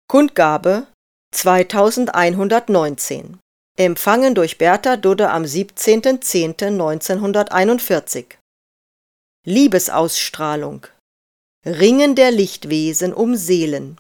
Kundgabe 2119. Empfangen durch Bertha Dudde am 17.10.1941. Liebesausstrahlung. Ringen der Lichtwesen um Seelen.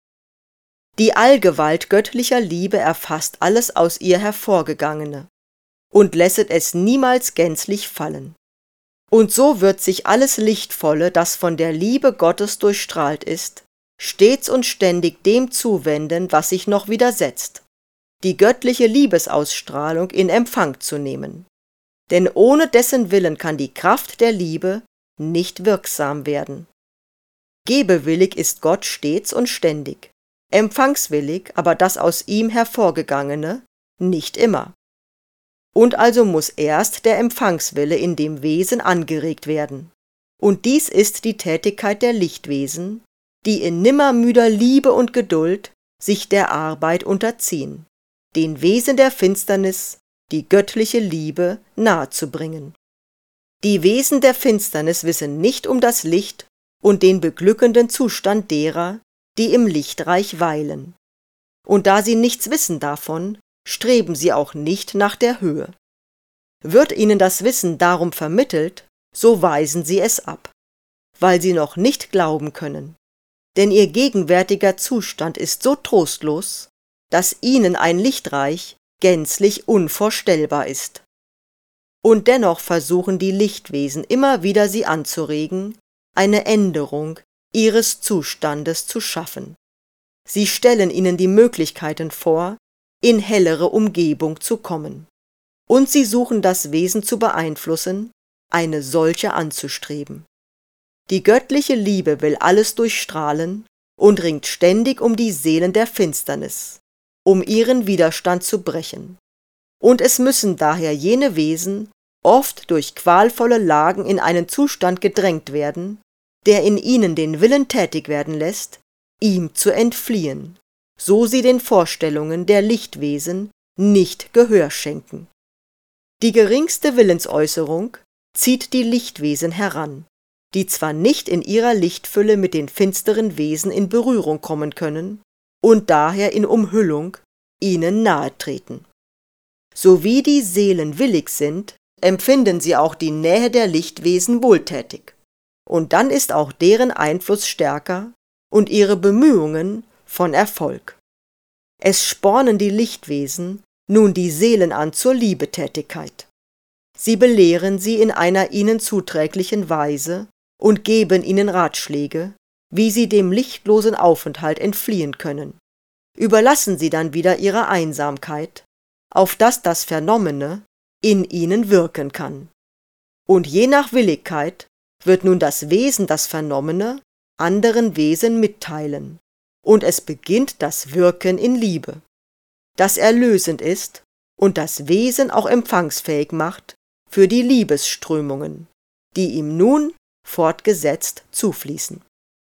Die Allgewalt göttlicher Liebe erfasst alles aus ihr Hervorgegangene und lässet es niemals gänzlich fallen. Und so wird sich alles Lichtvolle, das von der Liebe Gottes durchstrahlt ist, stets und ständig dem zuwenden, was sich noch widersetzt, die göttliche Liebesausstrahlung in Empfang zu nehmen. Denn ohne dessen Willen kann die Kraft der Liebe nicht wirksam werden. Gebewillig ist Gott stets und ständig, empfangswillig aber das aus ihm hervorgegangene nicht immer. Und also muß erst der Empfangswille in dem Wesen angeregt werden. Und dies ist die Tätigkeit der Lichtwesen, die in nimmermüder Liebe und Geduld sich der Arbeit unterziehen, den Wesen der Finsternis die göttliche Liebe nahezubringen. Die Wesen der Finsternis wissen nicht um das Licht und den beglückenden Zustand derer, die im Lichtreich weilen. Und da sie nichts wissen davon, streben sie auch nicht nach der Höhe. Wird ihnen das Wissen darum vermittelt, so weisen sie es ab, weil sie noch nicht glauben können. Denn ihr gegenwärtiger Zustand ist so trostlos, dass ihnen ein Lichtreich gänzlich unvorstellbar ist. Und dennoch versuchen die Lichtwesen immer wieder sie anzuregen, eine Änderung ihres Zustandes zu schaffen. Sie stellen ihnen die Möglichkeiten vor, in hellere Umgebung zu kommen. Und sie suchen das Wesen zu beeinflussen, eine solche anzustreben. Die göttliche Liebe will alles durchstrahlen und ringt ständig um die Seelen der Finsternis, um ihren Widerstand zu brechen. Und es müssen daher jene Wesen oft durch qualvolle Lagen in einen Zustand gedrängt werden, der in ihnen den Willen tätig werden lässt, ihm zu entfliehen, so sie den Vorstellungen der Lichtwesen nicht Gehör schenken. Die geringste Willensäußerung zieht die Lichtwesen heran, die zwar nicht in ihrer Lichtfülle mit den finsteren Wesen in Berührung kommen können und daher in Umhüllung ihnen nahe treten. So wie die Seelen willig sind, empfinden sie auch die Nähe der Lichtwesen wohltätig, und dann ist auch deren Einfluss stärker und ihre Bemühungen von Erfolg. Es spornen die Lichtwesen nun die Seelen an zur Liebetätigkeit. Sie belehren sie in einer ihnen zuträglichen Weise und geben ihnen Ratschläge, wie sie dem lichtlosen Aufenthalt entfliehen können, überlassen sie dann wieder ihrer Einsamkeit, auf dass das Vernommene in ihnen wirken kann. Und je nach Willigkeit wird nun das Wesen das Vernommene anderen Wesen mitteilen, und es beginnt das Wirken in Liebe, das erlösend ist und das Wesen auch empfangsfähig macht für die Liebesströmungen, die ihm nun fortgesetzt zufließen.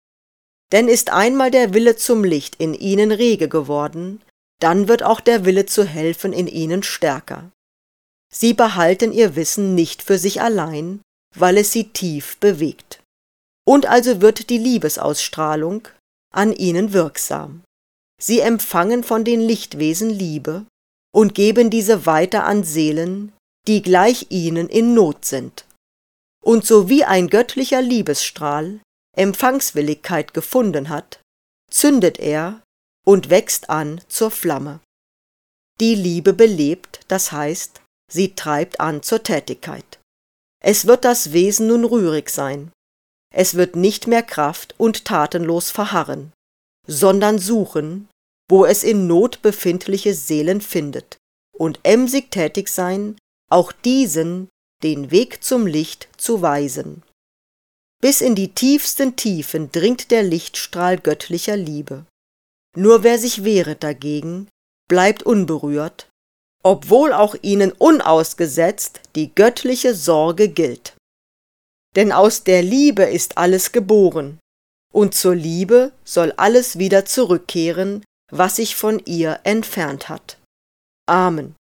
Denn ist einmal der Wille zum Licht in ihnen rege geworden, dann wird auch der Wille zu helfen in ihnen stärker. Sie behalten ihr Wissen nicht für sich allein, weil es sie tief bewegt. Und also wird die Liebesausstrahlung an ihnen wirksam. Sie empfangen von den Lichtwesen Liebe und geben diese weiter an Seelen, die gleich ihnen in Not sind. Und so wie ein göttlicher Liebesstrahl Empfangswilligkeit gefunden hat, zündet er und wächst an zur Flamme. Die Liebe belebt, das heißt, sie treibt an zur Tätigkeit. Es wird das Wesen nun rührig sein. Es wird nicht mehr Kraft und tatenlos verharren, sondern suchen, wo es in Not befindliche Seelen findet, und emsig tätig sein, auch diesen den Weg zum Licht zu weisen. Bis in die tiefsten Tiefen dringt der Lichtstrahl göttlicher Liebe. Nur wer sich wehret dagegen, bleibt unberührt, obwohl auch ihnen unausgesetzt die göttliche Sorge gilt. Denn aus der Liebe ist alles geboren, und zur Liebe soll alles wieder zurückkehren, was sich von ihr entfernt hat. Amen.